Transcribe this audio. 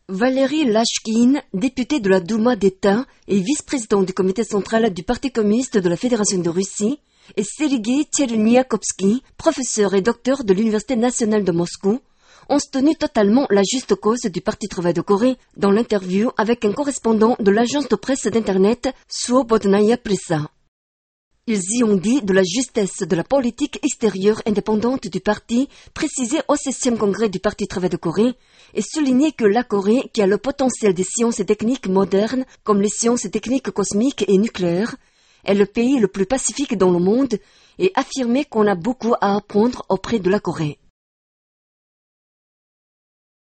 Valéry Lashkine, député de la Douma d'État et vice-président du comité central du Parti communiste de la Fédération de Russie, et Sergei Tcherniakovsky, professeur et docteur de l'Université nationale de Moscou, ont soutenu totalement la juste cause du Parti Travail de Corée dans l'interview avec un correspondant de l'agence de presse d'internet Swobodnaya Pressa. Ils y ont dit de la justesse de la politique extérieure indépendante du parti précisée au 16e congrès du Parti Travail de Corée et souligné que la Corée, qui a le potentiel des sciences et techniques modernes comme les sciences et techniques cosmiques et nucléaires, est le pays le plus pacifique dans le monde et affirmé qu'on a beaucoup à apprendre auprès de la Corée.